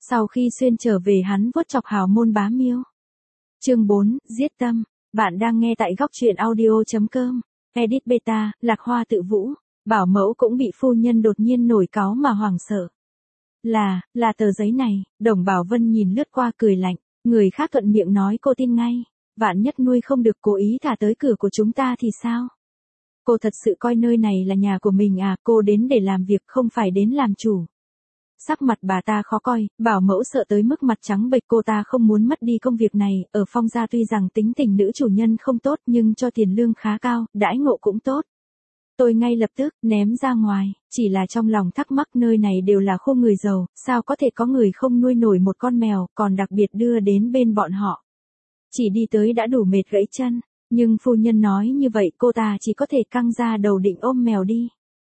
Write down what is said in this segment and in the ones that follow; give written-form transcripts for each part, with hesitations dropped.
Sau khi xuyên trở về hắn vuốt chọc hào môn bá miêu. Chương 4, giết tâm. Bạn đang nghe tại góc truyện audio.com. Edit beta, Lạc Hoa tự vũ. Bảo mẫu cũng bị phu nhân đột nhiên nổi cáu mà hoảng sợ. Là tờ giấy này. Đồng Bảo Vân nhìn lướt qua cười lạnh. Người khác thuận miệng nói cô tin ngay. Vạn nhất nuôi không được cố ý thả tới cửa của chúng ta thì sao? Cô thật sự coi nơi này là nhà của mình à? Cô đến để làm việc không phải đến làm chủ. Sắc mặt bà ta khó coi, bảo mẫu sợ tới mức mặt trắng bệch. Cô ta không muốn mất đi công việc này. Ở Phong gia tuy rằng tính tình nữ chủ nhân không tốt nhưng cho tiền lương khá cao, đãi ngộ cũng tốt. Tôi ngay lập tức ném ra ngoài, chỉ là trong lòng thắc mắc nơi này đều là khu người giàu, sao có thể có người không nuôi nổi một con mèo, còn đặc biệt đưa đến bên bọn họ. Chỉ đi tới đã đủ mệt gãy chân, nhưng phu nhân nói như vậy cô ta chỉ có thể căng ra đầu định ôm mèo đi.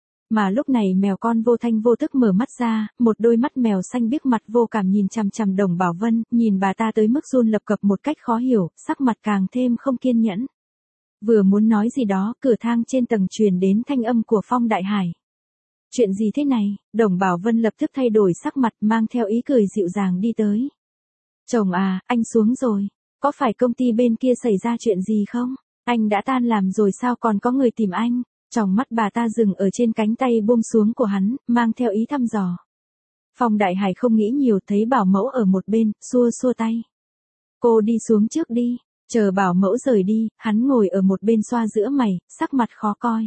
Mà lúc này mèo con vô thanh vô tức mở mắt ra, một đôi mắt mèo xanh biếc mặt vô cảm nhìn chằm chằm Đồng Bảo Vân, nhìn bà ta tới mức run lập cập một cách khó hiểu, sắc mặt càng thêm không kiên nhẫn. Vừa muốn nói gì đó, cửa thang trên tầng truyền đến thanh âm của Phong Đại Hải. Chuyện gì thế này? Đồng Bảo Vân lập tức thay đổi sắc mặt mang theo ý cười dịu dàng đi tới. Chồng à, anh xuống rồi. Có phải công ty bên kia xảy ra chuyện gì không? Anh đã tan làm rồi sao còn có người tìm anh? Tròng mắt bà ta dừng ở trên cánh tay buông xuống của hắn, mang theo ý thăm dò. Phong Đại Hải không nghĩ nhiều thấy bảo mẫu ở một bên, xua xua tay. Cô đi xuống trước đi. Chờ bảo mẫu rời đi, hắn ngồi ở một bên xoa giữa mày, sắc mặt khó coi.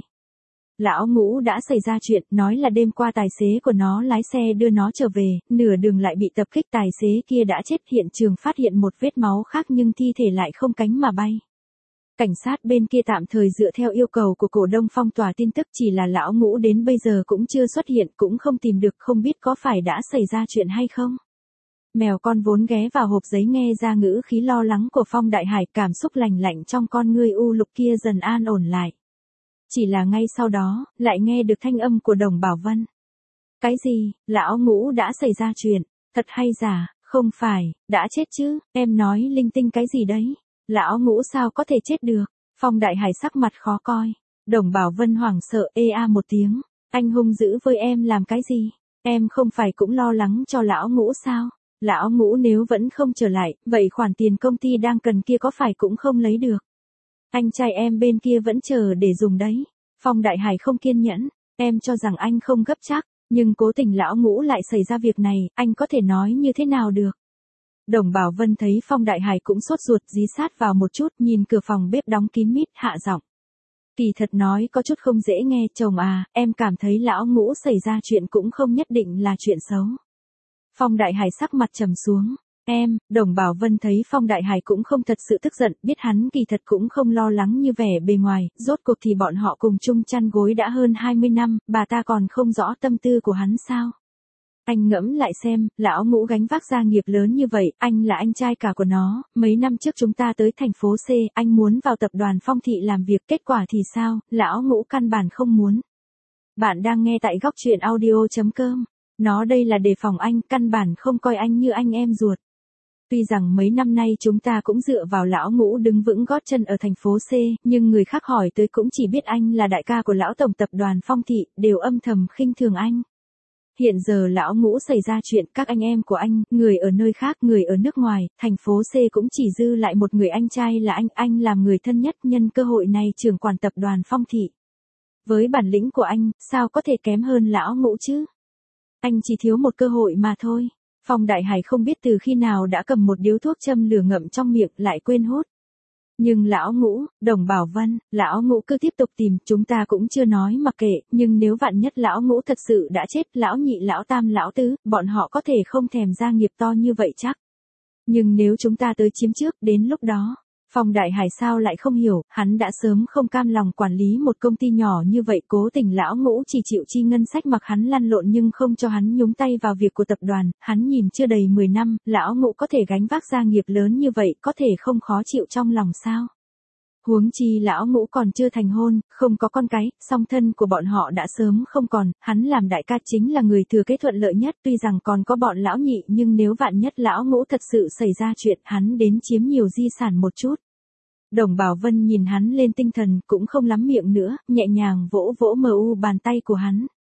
Lão Ngũ đã xảy ra chuyện, nói là đêm qua tài xế của nó lái xe đưa nó trở về, nửa đường lại bị tập kích. Tài xế kia đã chết, hiện trường phát hiện một vết máu khác nhưng thi thể lại không cánh mà bay. Cảnh sát bên kia tạm thời dựa theo yêu cầu của cổ đông phong tỏa tin tức, chỉ là Lão Ngũ đến bây giờ cũng chưa xuất hiện, cũng không tìm được, không biết có phải đã xảy ra chuyện hay không. Mèo con vốn ghé vào hộp giấy nghe ra ngữ khí lo lắng của Phong Đại Hải, cảm xúc lành lạnh trong con ngươi u lục kia dần an ổn lại. Chỉ là ngay sau đó, lại nghe được thanh âm của Đồng Bảo Vân. Cái gì? Lão Ngũ đã xảy ra chuyện? Thật hay giả? Không phải, đã chết chứ? Em nói linh tinh cái gì đấy? Lão Ngũ sao có thể chết được? Phong Đại Hải sắc mặt khó coi. Đồng Bảo Vân hoảng sợ ê a một tiếng. Anh hung dữ với em làm cái gì? Em không phải cũng lo lắng cho Lão Ngũ sao? Lão Ngũ nếu vẫn không trở lại, vậy khoản tiền công ty đang cần kia có phải cũng không lấy được? Anh trai em bên kia vẫn chờ để dùng đấy. Phong Đại Hải không kiên nhẫn, em cho rằng anh không gấp chắc, nhưng cố tình Lão Ngũ lại xảy ra việc này, anh có thể nói như thế nào được? Đồng Bảo Vân thấy Phong Đại Hải cũng sốt ruột, dí sát vào một chút, nhìn cửa phòng bếp đóng kín mít, hạ giọng. Kỳ thật nói có chút không dễ nghe, chồng à, em cảm thấy Lão Ngũ xảy ra chuyện cũng không nhất định là chuyện xấu. Phong Đại Hải sắc mặt trầm xuống. Đồng Bảo Vân thấy Phong Đại Hải cũng không thật sự tức giận, biết hắn kỳ thật cũng không lo lắng như vẻ bề ngoài, rốt cuộc thì bọn họ cùng chung chăn gối đã hơn 20 năm, bà ta còn không rõ tâm tư của hắn sao? Anh ngẫm lại xem, Lão Ngũ gánh vác gia nghiệp lớn như vậy, anh là anh trai cả của nó, mấy năm trước chúng ta tới thành phố C, anh muốn vào tập đoàn Phong Thị làm việc, kết quả thì sao? Lão Ngũ căn bản không muốn. Bạn đang nghe tại góc truyện audio.com. Nó đây là đề phòng anh, căn bản không coi anh như anh em ruột. Tuy rằng mấy năm nay chúng ta cũng dựa vào Lão Ngũ đứng vững gót chân ở thành phố C, nhưng người khác hỏi tới cũng chỉ biết anh là đại ca của Lão Tổng tập đoàn Phong Thị, đều âm thầm khinh thường anh. Hiện giờ Lão Ngũ xảy ra chuyện, các anh em của anh, người ở nơi khác, người ở nước ngoài, thành phố C cũng chỉ dư lại một người anh trai là anh làm người thân nhất, nhân cơ hội này trưởng quản tập đoàn Phong Thị. Với bản lĩnh của anh, sao có thể kém hơn Lão Ngũ chứ? Anh chỉ thiếu một cơ hội mà thôi. Phong Đại Hải không biết từ khi nào đã cầm một điếu thuốc châm lửa ngậm trong miệng lại quên hút. Nhưng Lão Ngũ, Đồng Bảo Vân, Lão Ngũ cứ tiếp tục tìm, chúng ta cũng chưa nói mặc kệ, nhưng nếu vạn nhất Lão Ngũ thật sự đã chết, Lão Nhị, Lão Tam, Lão Tứ, bọn họ có thể không thèm gia nghiệp to như vậy chắc. Nhưng nếu chúng ta tới chiếm trước, đến lúc đó, Phong Đại Hải sao lại không hiểu, hắn đã sớm không cam lòng quản lý một công ty nhỏ như vậy, cố tình Lão Ngũ chỉ chịu chi ngân sách mặc hắn lăn lộn nhưng không cho hắn nhúng tay vào việc của tập đoàn, hắn nhìn chưa đầy 10 năm, Lão Ngũ có thể gánh vác gia nghiệp lớn như vậy, có thể không khó chịu trong lòng sao? Huống chi Lão Ngũ còn chưa thành hôn, không có con cái, song thân của bọn họ đã sớm không còn, hắn làm đại ca chính là người thừa kế thuận lợi nhất, tuy rằng còn có bọn Lão Nhị nhưng nếu vạn nhất Lão Ngũ thật sự xảy ra chuyện, hắn đến chiếm nhiều di sản một chút. Đồng Bảo Vân nhìn hắn lên tinh thần, cũng không lắm miệng nữa, nhẹ nhàng vỗ vỗ mờ u bàn tay của hắn.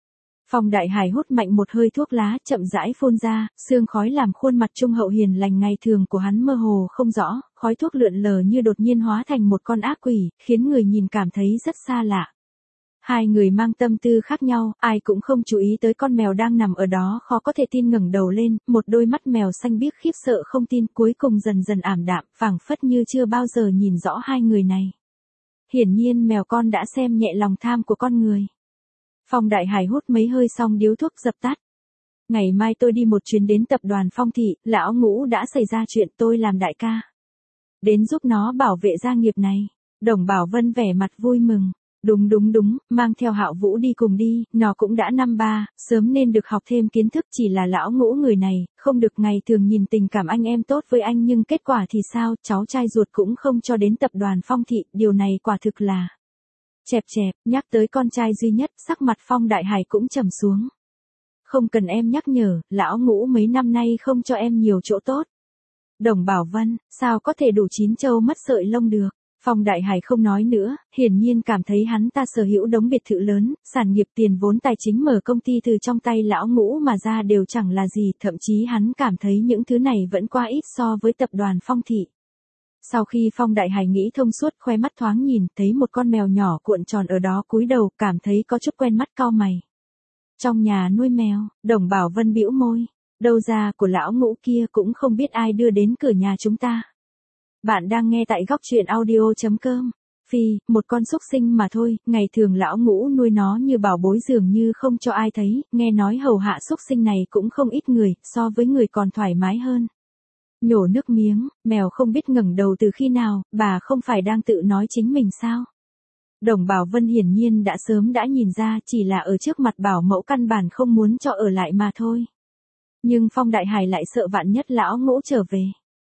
Phong Đại Hải hút mạnh một hơi thuốc lá, chậm rãi phun ra, sương khói làm khuôn mặt trung hậu hiền lành ngày thường của hắn mơ hồ không rõ, khói thuốc lượn lờ như đột nhiên hóa thành một con ác quỷ, khiến người nhìn cảm thấy rất xa lạ. Hai người mang tâm tư khác nhau, ai cũng không chú ý tới con mèo đang nằm ở đó khó có thể tin ngẩng đầu lên, một đôi mắt mèo xanh biếc khiếp sợ không tin cuối cùng dần dần ảm đạm, phảng phất như chưa bao giờ nhìn rõ hai người này. Hiển nhiên mèo con đã xem nhẹ lòng tham của con người. Phong Đại Hải hút mấy hơi xong điếu thuốc dập tắt. Ngày mai tôi đi một chuyến đến tập đoàn Phong Thị, lão Ngũ đã xảy ra chuyện tôi làm đại ca. Đến giúp nó bảo vệ gia nghiệp này. Đồng Bảo Vân vẻ mặt vui mừng. Đúng, mang theo Hạo Vũ đi cùng đi, nó cũng đã năm ba, sớm nên được học thêm kiến thức, chỉ là lão Ngũ người này, không được ngày thường nhìn tình cảm anh em tốt với anh nhưng kết quả thì sao, cháu trai ruột cũng không cho đến tập đoàn Phong Thị, điều này quả thực là... Chẹp, nhắc tới con trai duy nhất, sắc mặt Phong Đại Hải cũng trầm xuống. Không cần em nhắc nhở, lão Ngũ mấy năm nay không cho em nhiều chỗ tốt. Đồng Bảo Vân, sao có thể đủ chín châu mất sợi lông được. Phong Đại Hải không nói nữa, hiển nhiên cảm thấy hắn ta sở hữu đống biệt thự lớn, sản nghiệp tiền vốn tài chính mở công ty từ trong tay lão Ngũ mà ra đều chẳng là gì, thậm chí hắn cảm thấy những thứ này vẫn quá ít so với tập đoàn Phong Thị. Sau khi Phong Đại Hải nghĩ thông suốt, khoe mắt thoáng nhìn, thấy một con mèo nhỏ cuộn tròn ở đó cúi đầu, cảm thấy có chút quen mắt, cau mày. Trong nhà nuôi mèo, Đồng Bảo Vân bĩu môi, đâu ra của lão Ngũ kia cũng không biết ai đưa đến cửa nhà chúng ta. Bạn đang nghe tại góc truyện audio.com. Phi, một con súc sinh mà thôi, ngày thường lão Ngũ nuôi nó như bảo bối dường như không cho ai thấy, nghe nói hầu hạ súc sinh này cũng không ít người, so với người còn thoải mái hơn. Nhổ nước miếng, mèo không biết ngẩng đầu từ khi nào, bà không phải đang tự nói chính mình sao? Đồng Bảo Vân hiển nhiên đã sớm đã nhìn ra, chỉ là ở trước mặt bảo mẫu căn bản không muốn cho ở lại mà thôi. Nhưng Phong Đại Hải lại sợ vạn nhất lão Ngũ trở về.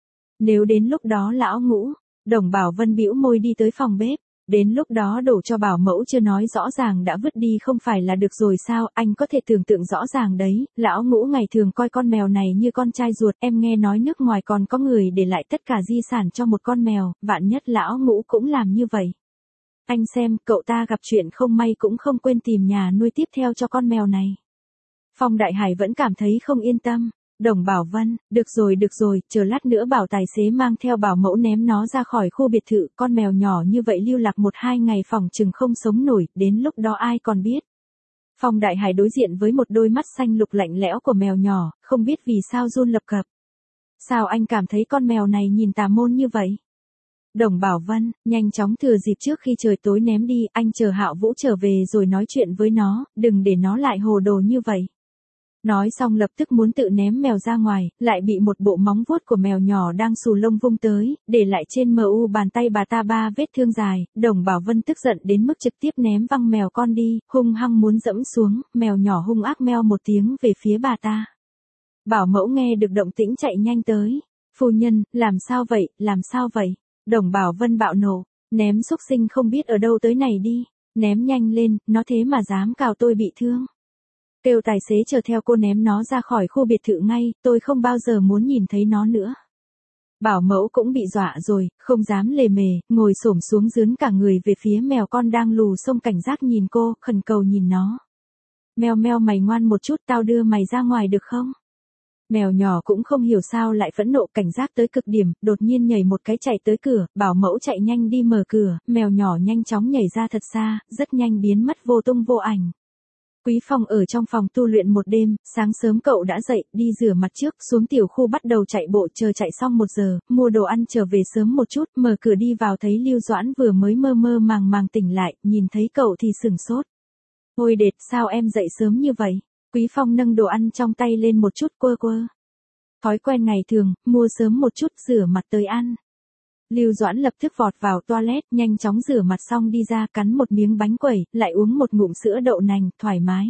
Nếu đến lúc đó lão Ngũ, Đồng Bảo Vân bĩu môi đi tới phòng bếp, đến lúc đó đổ cho bảo mẫu chưa nói rõ ràng đã vứt đi không phải là được rồi sao, anh có thể tưởng tượng rõ ràng đấy, lão Ngũ ngày thường coi con mèo này như con trai ruột, em nghe nói nước ngoài còn có người để lại tất cả di sản cho một con mèo, vạn nhất lão Ngũ cũng làm như vậy. Anh xem, cậu ta gặp chuyện không may cũng không quên tìm nhà nuôi tiếp theo cho con mèo này. Phong Đại Hải vẫn cảm thấy không yên tâm. Đồng Bảo Vân, được rồi, chờ lát nữa bảo tài xế mang theo bảo mẫu ném nó ra khỏi khu biệt thự, con mèo nhỏ như vậy lưu lạc 1-2 ngày phỏng chừng không sống nổi, đến lúc đó ai còn biết. Phong Đại Hải đối diện với một đôi mắt xanh lục lạnh lẽo của mèo nhỏ, không biết vì sao run lập cập. Sao anh cảm thấy con mèo này nhìn tà môn như vậy? Đồng Bảo Vân, nhanh chóng thừa dịp trước khi trời tối ném đi, anh chờ Hạo Vũ trở về rồi nói chuyện với nó, đừng để nó lại hồ đồ như vậy. Nói xong lập tức muốn tự ném mèo ra ngoài, lại bị một bộ móng vuốt của mèo nhỏ đang xù lông vung tới, để lại trên mu bàn tay bà ta 3 vết thương dài, Đồng Bảo Vân tức giận đến mức trực tiếp ném văng mèo con đi, hung hăng muốn dẫm xuống, mèo nhỏ hung ác meo một tiếng về phía bà ta. Bảo mẫu nghe được động tĩnh chạy nhanh tới, phu nhân, làm sao vậy, Đồng Bảo Vân bạo nộ, ném xúc sinh không biết ở đâu tới này đi, ném nhanh lên, nó thế mà dám cào tôi bị thương. Kêu tài xế chờ theo cô ném nó ra khỏi khu biệt thự ngay, tôi không bao giờ muốn nhìn thấy nó nữa. Bảo mẫu cũng bị dọa rồi, không dám lề mề, ngồi xổm xuống dướn cả người về phía mèo con đang lù xông cảnh giác nhìn cô, khẩn cầu nhìn nó. Meo mày ngoan một chút, tao đưa mày ra ngoài được không? Mèo nhỏ cũng không hiểu sao lại phẫn nộ cảnh giác tới cực điểm, đột nhiên nhảy một cái chạy tới cửa, bảo mẫu chạy nhanh đi mở cửa, mèo nhỏ nhanh chóng nhảy ra thật xa, rất nhanh biến mất vô tung vô ảnh. Quý Phong ở trong phòng tu luyện một đêm, sáng sớm cậu đã dậy, đi rửa mặt trước, xuống tiểu khu bắt đầu chạy bộ, chờ chạy xong 1 giờ, mua đồ ăn trở về sớm một chút, mở cửa đi vào thấy Lưu Doãn vừa mới mơ mơ màng tỉnh lại, nhìn thấy cậu thì sửng sốt. Ôi đệt, sao em dậy sớm như vậy? Quý Phong nâng đồ ăn trong tay lên một chút quơ. Thói quen ngày thường, mua sớm một chút rửa mặt tới ăn. Lưu Doãn lập tức vọt vào toilet, nhanh chóng rửa mặt xong đi ra cắn một miếng bánh quẩy, lại uống một ngụm sữa đậu nành, thoải mái.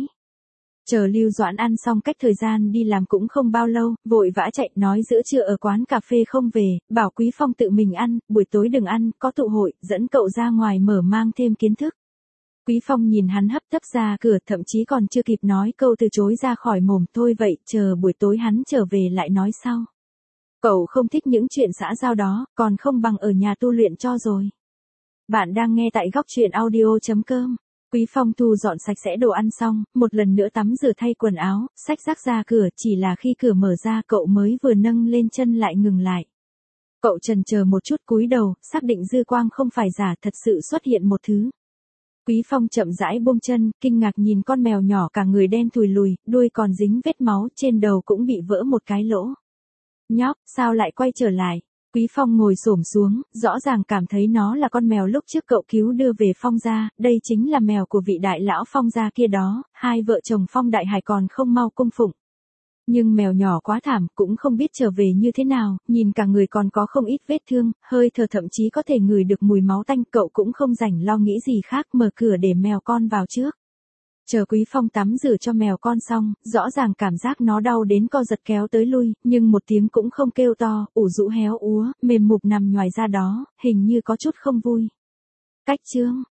Chờ Lưu Doãn ăn xong cách thời gian đi làm cũng không bao lâu, vội vã chạy nói giữa trưa ở quán cà phê không về, bảo Quý Phong tự mình ăn, buổi tối đừng ăn, có tụ hội, dẫn cậu ra ngoài mở mang thêm kiến thức. Quý Phong nhìn hắn hấp tấp ra cửa, thậm chí còn chưa kịp nói câu từ chối ra khỏi mồm, thôi vậy, chờ buổi tối hắn trở về lại nói sau. Cậu không thích những chuyện xã giao đó, còn không bằng ở nhà tu luyện cho rồi. Bạn đang nghe tại góc truyện audio.com. Quý Phong thu dọn sạch sẽ đồ ăn xong, một lần nữa tắm rửa thay quần áo, xách rác ra cửa, chỉ là khi cửa mở ra cậu mới vừa nâng lên chân lại ngừng lại. Cậu chần chờ một chút cúi đầu, xác định dư quang không phải giả, thật sự xuất hiện một thứ. Quý Phong chậm rãi buông chân, kinh ngạc nhìn con mèo nhỏ cả người đen thùi lùi, đuôi còn dính vết máu, trên đầu cũng bị vỡ một cái lỗ. Nhóc, sao lại quay trở lại? Quý Phong ngồi xổm xuống, rõ ràng cảm thấy nó là con mèo lúc trước cậu cứu đưa về Phong gia, đây chính là mèo của vị đại lão Phong gia kia đó, hai vợ chồng Phong Đại Hải còn không mau cung phụng. Nhưng mèo nhỏ quá thảm, cũng không biết trở về như thế nào, nhìn cả người còn có không ít vết thương, hơi thở thậm chí có thể ngửi được mùi máu tanh, cậu cũng không rảnh lo nghĩ gì khác, mở cửa để mèo con vào trước. Chờ Quý Phong tắm rửa cho mèo con xong, rõ ràng cảm giác nó đau đến co giật kéo tới lui, nhưng một tiếng cũng không kêu to, ủ rũ héo úa, mềm mục nằm nhoài ra đó, hình như có chút không vui. Cách chương